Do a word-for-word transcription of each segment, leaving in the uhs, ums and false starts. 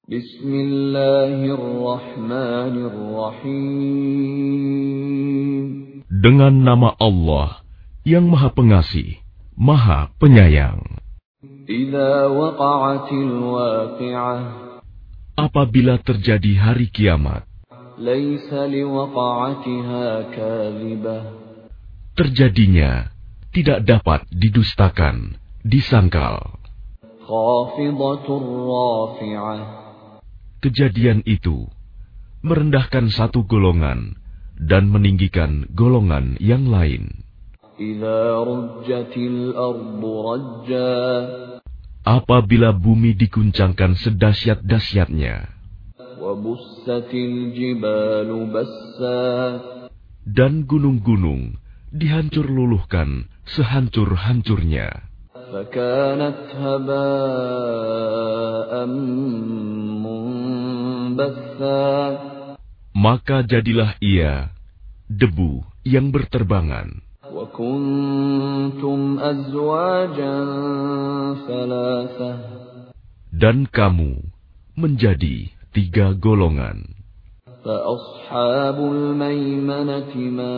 Bismillahirrahmanirrahim. Dengan nama Allah yang Maha Pengasih, Maha Penyayang. Idza waqa'atil waqi'ah. Apabila terjadi hari kiamat, Laisa liwaqa'atiha kadhibah. terjadinya tidak dapat didustakan, disangkal. Khafidatur rafi'ah. Kejadian itu merendahkan satu golongan dan meninggikan golongan yang lain. Idza rujjatil ardu rajja. Apabila bumi diguncangkan sedahsyat-dahsyatnya, Wa bussatil jibalu bassa. dan gunung-gunung dihancur luluhkan sehancur-hancurnya, Fakanat haba'an munbatha. maka jadilah ia debu yang berterbangan. Wa kuntum azwajan thalatha. Dan kamu menjadi tiga golongan. Fa ashabul maimanati ma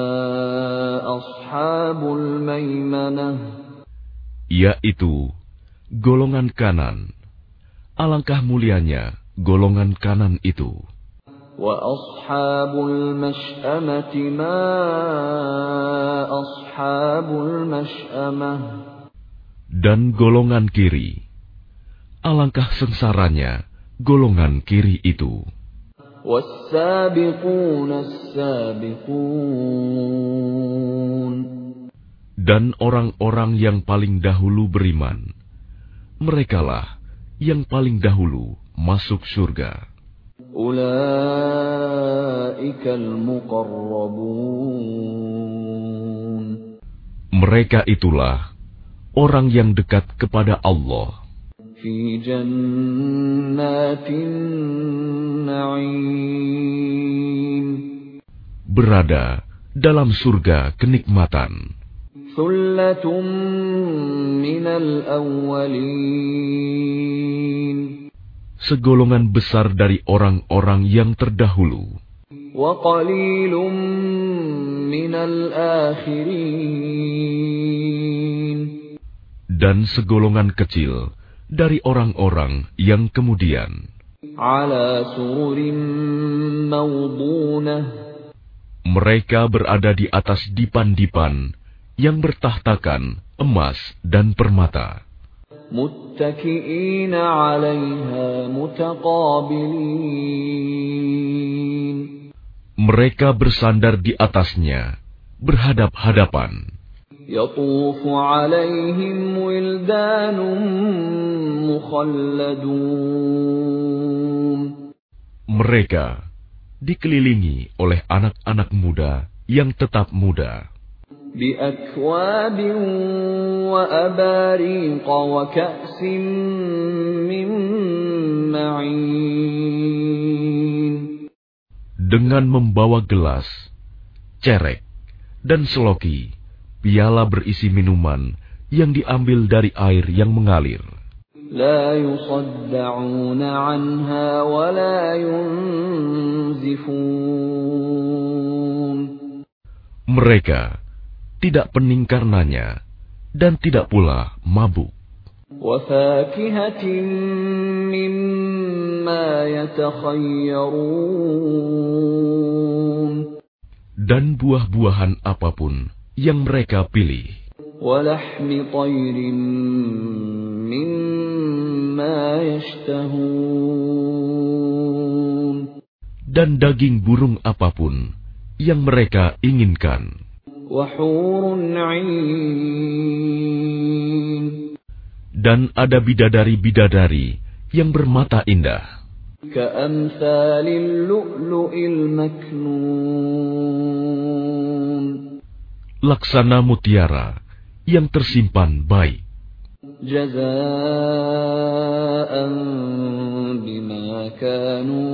ashabul maimanah. Yaitu golongan kanan. Alangkah mulianya golongan kanan itu. Wa ashabul mash'amati ma ashabul mash'amah. Dan golongan kiri. Alangkah sengsaranya golongan kiri itu. Was-sabiquna as-sabiqun. Dan orang-orang yang paling dahulu beriman, merekalah yang paling dahulu masuk surga. Ulaikal muqarrabun. Mereka itulah orang yang dekat kepada Allah Fi jannatin na'im. berada dalam surga kenikmatan. Thullatun minal awwalin. Segolongan besar dari orang-orang yang terdahulu, Wa qalilun minal akhirin. dan segolongan kecil dari orang-orang yang kemudian. Ala sururin mawdunah. Mereka berada di atas dipan-dipan yang bertahtakan emas dan permata. Muttaki'ina 'alaiha mutaqabilin. Mereka bersandar di atasnya, berhadap-hadapan. Yatufu 'alaihim wildanun mukhalladun. Mereka dikelilingi oleh anak-anak muda yang tetap muda, بأكواب وأباريق وكأس من معين. dengan membawa gelas, cerek, dan seloki, piala berisi minuman yang diambil dari air yang mengalir. لا يصدعون عنها ولا ينزفون. Mereka tidak pening karenanya, dan tidak pula mabuk. وفاكهة مما يتخيرون. Dan buah-buahan apapun yang mereka pilih. ولحم طير مما يشتهون. Dan daging burung apapun yang mereka inginkan. وحور عين. Dan ada bidadari-bidadari yang bermata indah, كأمثال اللؤلؤ المكنون. laksana mutiara yang tersimpan baik. جزاء بما كانوا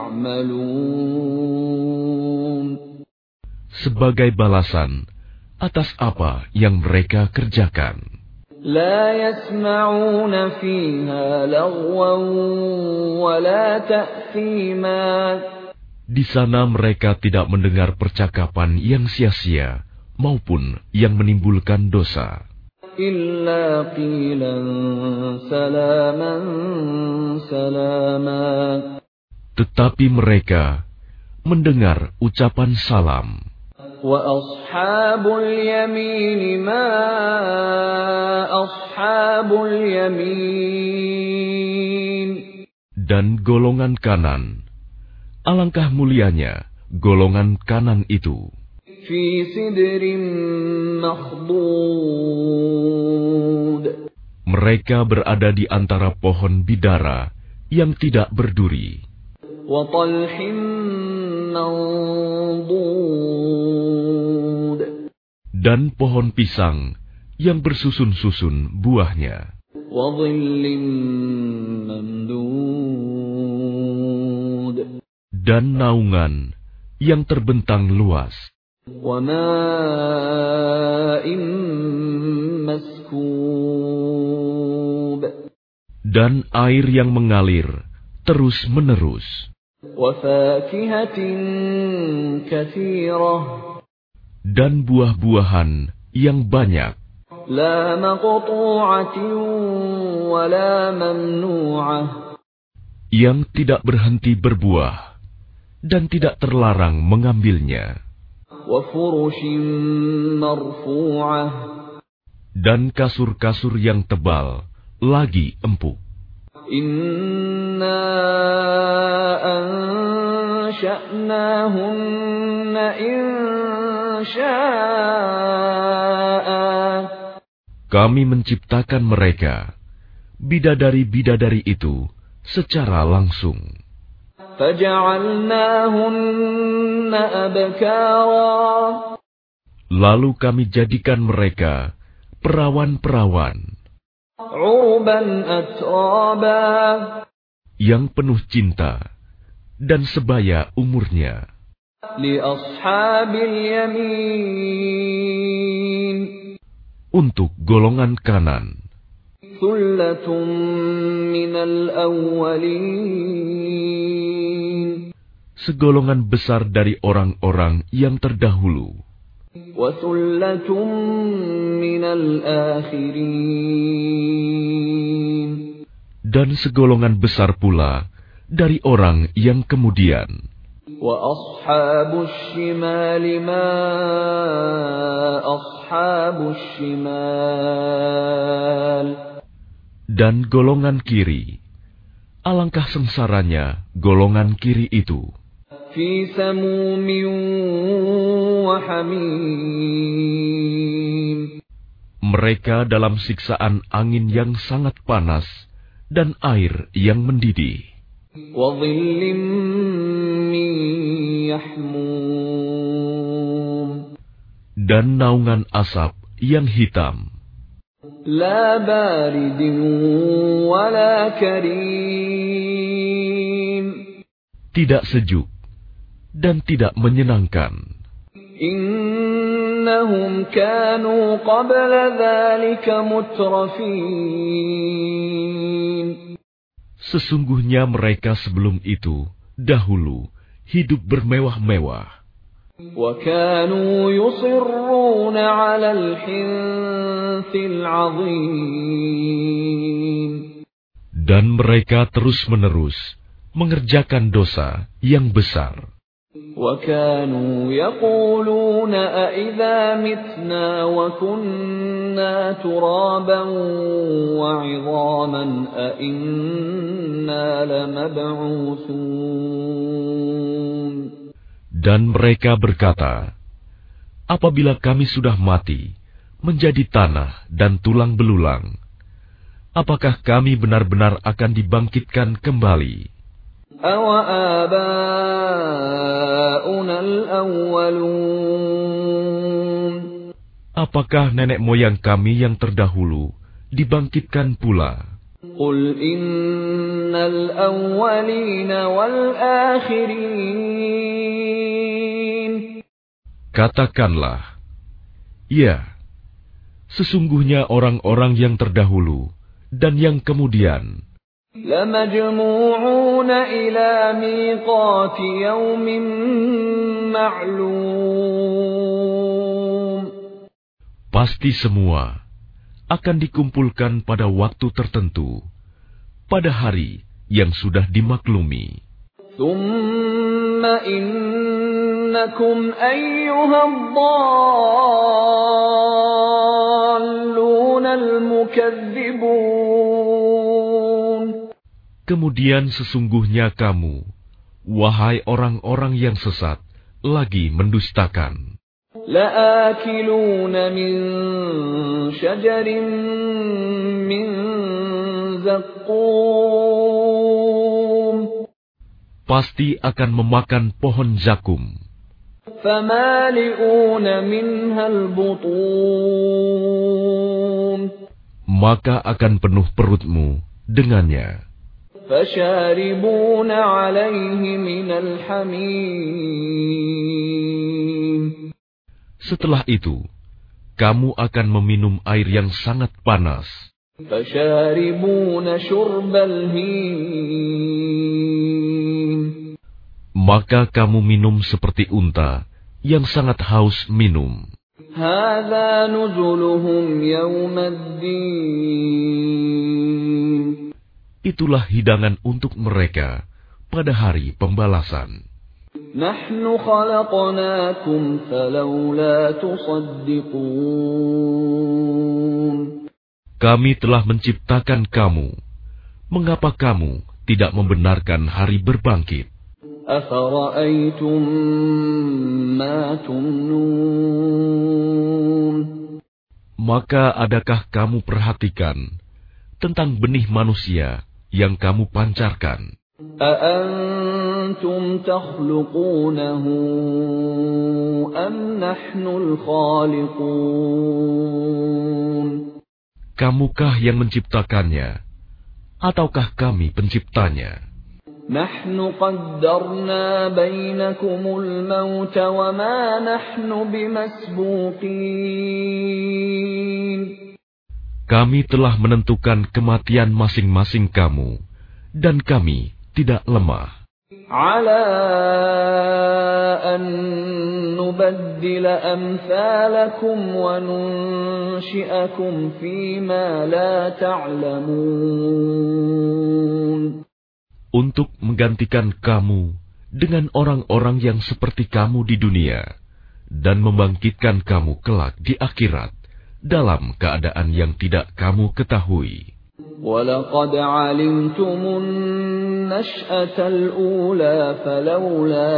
يعملون. Sebagai balasan atas apa yang mereka kerjakan. لا يسمعون فيها لغوا ولا تأثيما. Di sana mereka tidak mendengar percakapan yang sia-sia maupun yang menimbulkan dosa. إلا قيلا سلاما سلاما. Tetapi mereka mendengar ucapan salam. وأصحاب اليمين ما أصحاب اليمين. Dan golongan kanan, alangkah mulianya golongan kanan itu. في سدر مخضود. Mereka berada di antara pohon bidara yang tidak berduri. وطلح منضود. Dan pohon pisang yang bersusun-susun buahnya. وظل ممدود. Dan naungan yang terbentang luas. وماء مسكوب. Dan air yang mengalir terus-menerus. وفاكهة كثيرة. Dan buah-buahan yang banyak. لا مقطوعة ولا ممنوعة. Yang tidak berhenti berbuah dan tidak terlarang mengambilnya. وفرش مرفوعة. Dan kasur-kasur yang tebal lagi empuk. إنا أنشأناهن إنشاء. Kami menciptakan mereka, bidadari-bidadari itu, secara langsung. فجعلناهن أبكارا. Lalu kami jadikan mereka perawan-perawan عربا أترابا. yang penuh cinta dan sebaya umurnya. لأصحاب اليمين. Untuk golongan kanan, ثلة من الأولين. segolongan besar dari orang-orang yang terdahulu. وثلة من الآخرين. Dan segolongan besar pula dari orang yang kemudian. وأصحاب الشمال ما أصحاب الشمال. Dan golongan kiri, alangkah sengsaranya golongan kiri itu. في سموم وحميم. Mereka dalam siksaan angin yang sangat panas dan air yang mendidih. وظل من يحموم. Dan naungan asap yang hitam. لا بارد ولا كريم. Tidak sejuk dan tidak menyenangkan. إنهم كانوا قبل ذلك مترفين. Sesungguhnya mereka sebelum itu, dahulu, hidup bermewah-mewah. وكانوا يصرون على الحنث العظيم. Dan mereka terus-menerus mengerjakan dosa yang besar. وكانوا يقولون أإذا متنا وكنا ترابا وعظاما أإنا لمبعوثون. Dan mereka berkata, apabila kami sudah mati, menjadi tanah dan tulang belulang, apakah kami benar-benar akan dibangkitkan kembali? أَوَآبَاؤُنَا الْأَوَّلُونَ. Apakah nenek moyang kami yang terdahulu dibangkitkan pula? قُلْ إِنَّ الْأَوَّلِينَ وَالْآخِرِينَ. Katakanlah, ya, sesungguhnya orang-orang yang terdahulu dan yang kemudian. لَمَجْمُوعُونَ إِلَى مِيقَاتِ يَوْمٍ مَّعْلُومٍ. Pasti semua akan dikumpulkan pada waktu tertentu, pada hari yang sudah dimaklumi. ثُمَّ إِنَّكُمْ أَيُّهَا الضَّالُّونَ الْمُكَذِّبُونَ. Kemudian sesungguhnya kamu, wahai orang-orang yang sesat, lagi mendustakan. لَآكِلُونَ مِنْ شَجَرٍ مِّنْ زَقُّومٍ. Pasti akan memakan pohon zakum. فَمَالِئُونَ مِنْهَا الْبُطُونَ. Maka akan penuh perutmu dengannya. فَشَارِبُونَ عَلَيْهِ مِنَ الْحَمِيمِ. Setelah itu, kamu akan meminum air yang sangat panas. فَشَارِبُونَ شُرْبَ الْهِيمِ. Maka kamu minum seperti unta yang sangat haus minum. هَذَا نُزُلُهُمْ يَوْمَ الدِّينِ. Itulah hidangan untuk mereka pada hari pembalasan. نَحْنُ خَلَقْنَاكُمْ فَلَوْلَا تُصَدِّقُونَ. Kami telah menciptakan kamu. Mengapa kamu tidak membenarkan hari berbangkit? أَفَرَأَيْتُمْ مَا تُمْنُونَ. Maka adakah kamu perhatikan tentang benih manusia yang kamu pancarkan? أَأَنْتُمْ تَخْلُقُونَهُ أَمْ نَحْنُ الْخَالِقُونَ. Kamukah yang menciptakannya, ataukah kami penciptanya? نَحْنُ قَدَّرْنَا بَيْنَكُمُ الْمَوْتَ وَمَا نَحْنُ بِمَسْبُوقِينَ. Kami telah menentukan kematian masing-masing kamu, dan kami tidak lemah. عَلَىٰ أَن نُّبَدِّلَ أَمْثَالَكُمْ وَنُنشِئَكُمْ فِيمَا لَا تَعْلَمُونَ. Untuk menggantikan kamu dengan orang-orang yang seperti kamu di dunia, dan membangkitkan kamu kelak di akhirat dalam keadaan yang tidak kamu ketahui. وَلَقَدْ عَلِمْتُمُ النَّشْأَةَ الْأُولَى فَلَوْلَا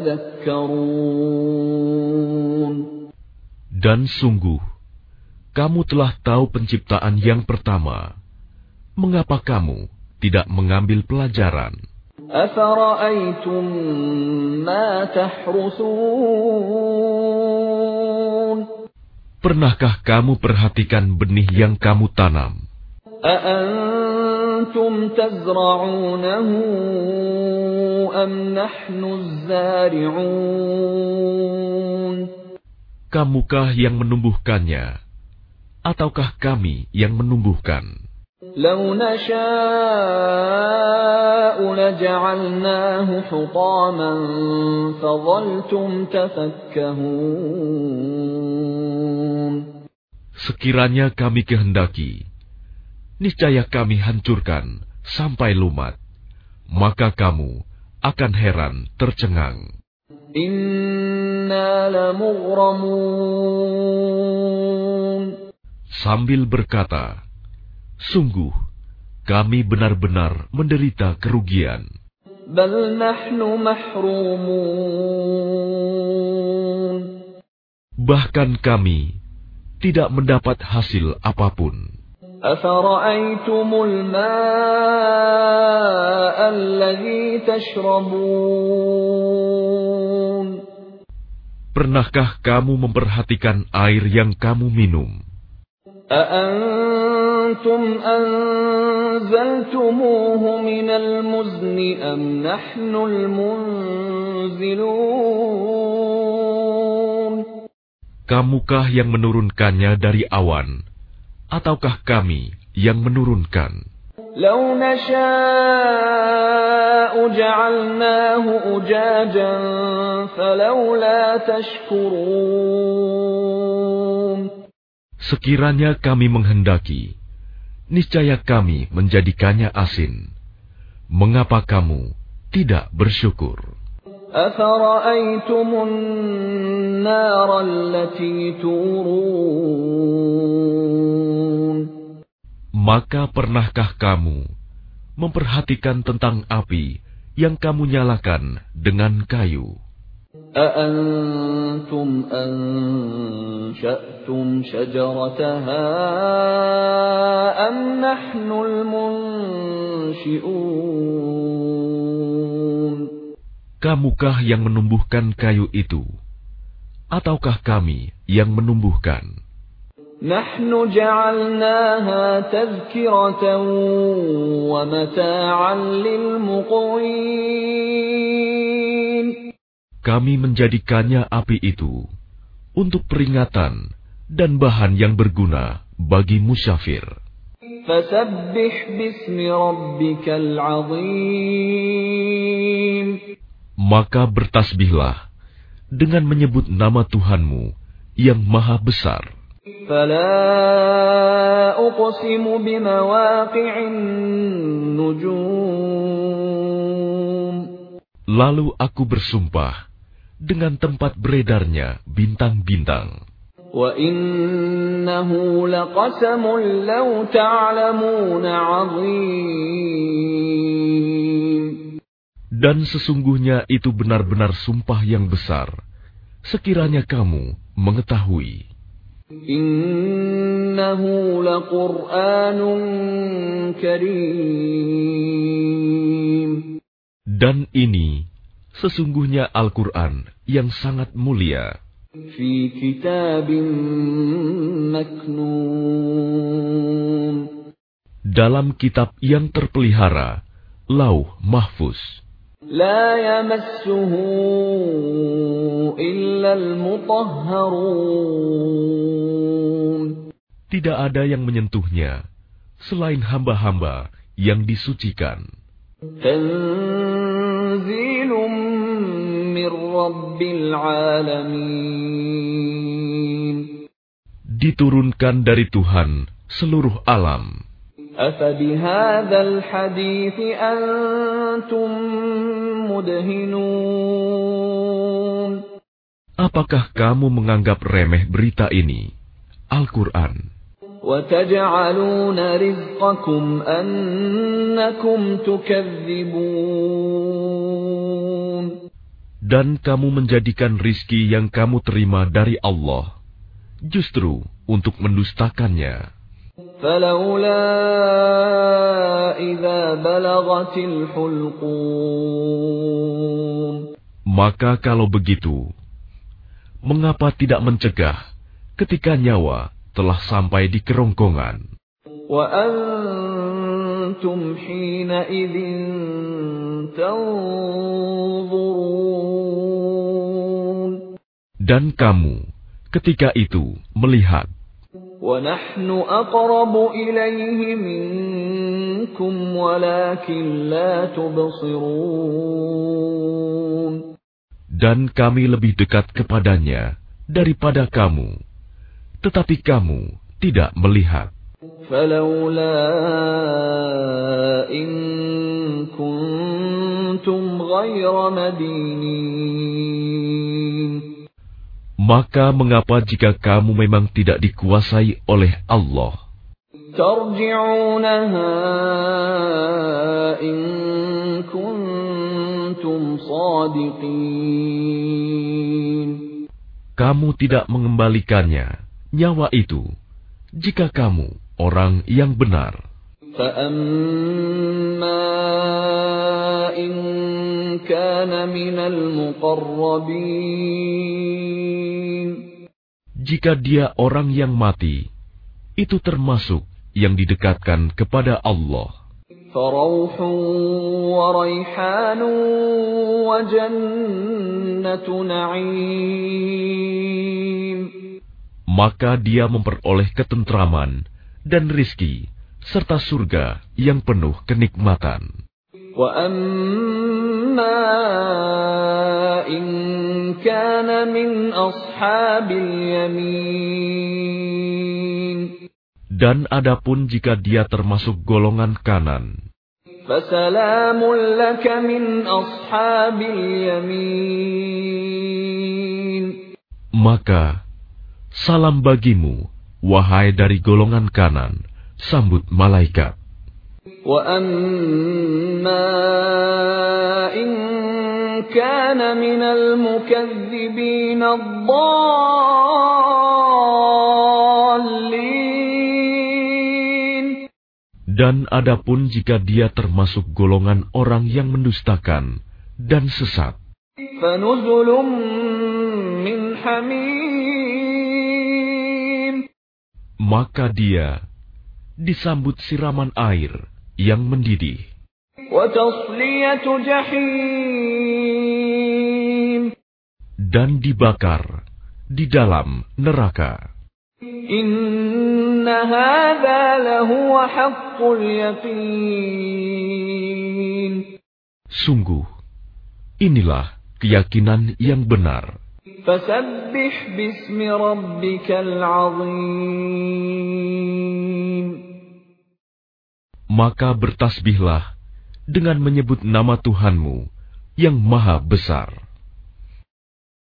تَذَكَّرُونَ. Dan sungguh, kamu telah tahu penciptaan yang pertama. Mengapa kamu tidak mengambil pelajaran? أَفَرَأَيْتُمْ مَا تَحْرُثُونَ. Pernahkah kamu perhatikan benih yang kamu tanam? أَأَنْتُمْ تَزْرَعُونَهُ أَمْ نَحْنُ الزَّارِعُونَ. Kamukah yang menumbuhkannya, ataukah kami yang menumbuhkan? لَوْ نَشَاءُ لَجَعَلْنَاهُ حُطَامًا فَظَلْتُمْ تَفَكَّهُونَ. Sekiranya kami kehendaki, niscaya kami hancurkan sampai lumat, maka kamu akan heran tercengang. Inna lamughramun. Sambil berkata, sungguh kami benar-benar menderita kerugian. Bal nahnu mahrumun. Bahkan kami tidak mendapat hasil apapun. Afara'aytumul ma'a alladhi tashrabun. Pernahkah kamu memperhatikan air yang kamu minum? A'antum anzaltumuhu minal muzni am nahnul munzilun. Kamukah yang menurunkannya dari awan, ataukah kami yang menurunkan? لو نشاء جعلناه أجاجا فلولا تشكرون. Sekiranya kami menghendaki, niscaya kami menjadikannya asin. Mengapa kamu tidak bersyukur? أفرأيتم النار التي تورون. Maka pernahkah kamu memperhatikan tentang api yang kamu nyalakan dengan kayu? أأنتم أنشأتم شجرتها أم نحن المنشئون. Kamukah yang menumbuhkan kayu itu, ataukah kami yang menumbuhkan? نحن جعلناها تذكرة ومتاعا للمقوين. Kami menjadikannya api itu untuk peringatan dan bahan yang berguna bagi musyafir. فسبح باسم ربك العظيم. Maka bertasbihlah dengan menyebut nama Tuhanmu yang maha besar. فلا أقسم بمواقع النجوم. Lalu aku bersumpah dengan tempat beredarnya bintang-bintang. وَإِنَّهُ لَقَسَمٌ لَّوْ تَعْلَمُونَ عَظِيمٌ. Dan sesungguhnya itu benar-benar sumpah yang besar, sekiranya kamu mengetahui. إِنَّهُ لَقُرْآنٌ كَرِيمٌ. Dan ini sesungguhnya Al-Quran yang sangat mulia. فِي كِتَابٍ مَّكْنُونٍ. Dalam kitab yang terpelihara, Lauh Mahfuz. لا يمسه إلا المطهرون. Tidak ada yang menyentuhnya selain hamba-hamba yang disucikan. تنزيل من رب العالمين. Diturunkan dari Tuhan seluruh alam. أفبهذا الحديث أنتم مدهنون. Apakah kamu menganggap remeh berita ini, Al-Quran? وتجعلون رزقكم أنكم تكذبون. Dan kamu menjadikan rizki yang kamu terima dari Allah justru untuk mendustakannya. فلولا إذا بلغت الحلقوم. Maka kalau begitu, mengapa tidak mencegah ketika nyawa telah sampai di kerongkongan? وأنتم حينئذ تنظرون. Dan kamu ketika itu melihat. وَنَحْنُ أَقْرَبُ إِلَيْهِ مِنكُمْ وَلَكِنْ لَا تُبْصِرُونَ. Dan kami lebih dekat kepadanya daripada kamu, tetapi kamu tidak melihat. فَلَوْلَا إِن كُنتُمْ غَيْرَ مَدِينِينَ. Maka mengapa jika kamu memang tidak dikuasai oleh Allah? تَرْجِعُونَهَا إِن كُنتُمْ صَادِقِينَ. Kamu tidak mengembalikannya, nyawa itu, jika kamu orang yang benar. فَأَمَّا إِن كَانَ مِنَ الْمُقَرَّبِينَ. Jika dia orang yang mati, itu termasuk yang didekatkan kepada Allah. فَرَوْحٌ وَرَيْحَانٌ وَجَنَّةُ نَعِيمٍ. Maka dia memperoleh ketentraman dan rizki, serta surga yang penuh kenikmatan. وَأَمَّا إِنْ كَانَ مِنْ أَصْحَابِ الْيَمِينِ. Dan adapun jika dia termasuk golongan kanan, فَسَلَامٌ لَكَ مِنْ أَصْحَابِ الْيَمِينِ. maka salam bagimu, wahai dari golongan kanan, sambut malaikat. وَأَمَّا إِنْ كَانَ مِنَ الْمُكَذِّبِينَ الضَّالِّينَ. Dan adapun jika dia termasuk golongan orang yang mendustakan dan sesat, فَنُزُلٌ مِّنْ حَمِيمٍ. maka dia disambut siraman air yang mendidih, وَتَصْلِيَةُ جَحِيمٍ. dan dibakar di dalam neraka. إِنَّ هَذَا لَهُوَ حَقُّ الْيَقِينِ. Sungguh, inilah keyakinan yang benar. فَسَبِّحْ بِاسْمِ رَبِّكَ الْعَظِيمِ. Maka bertasbihlah dengan menyebut nama Tuhanmu yang maha besar.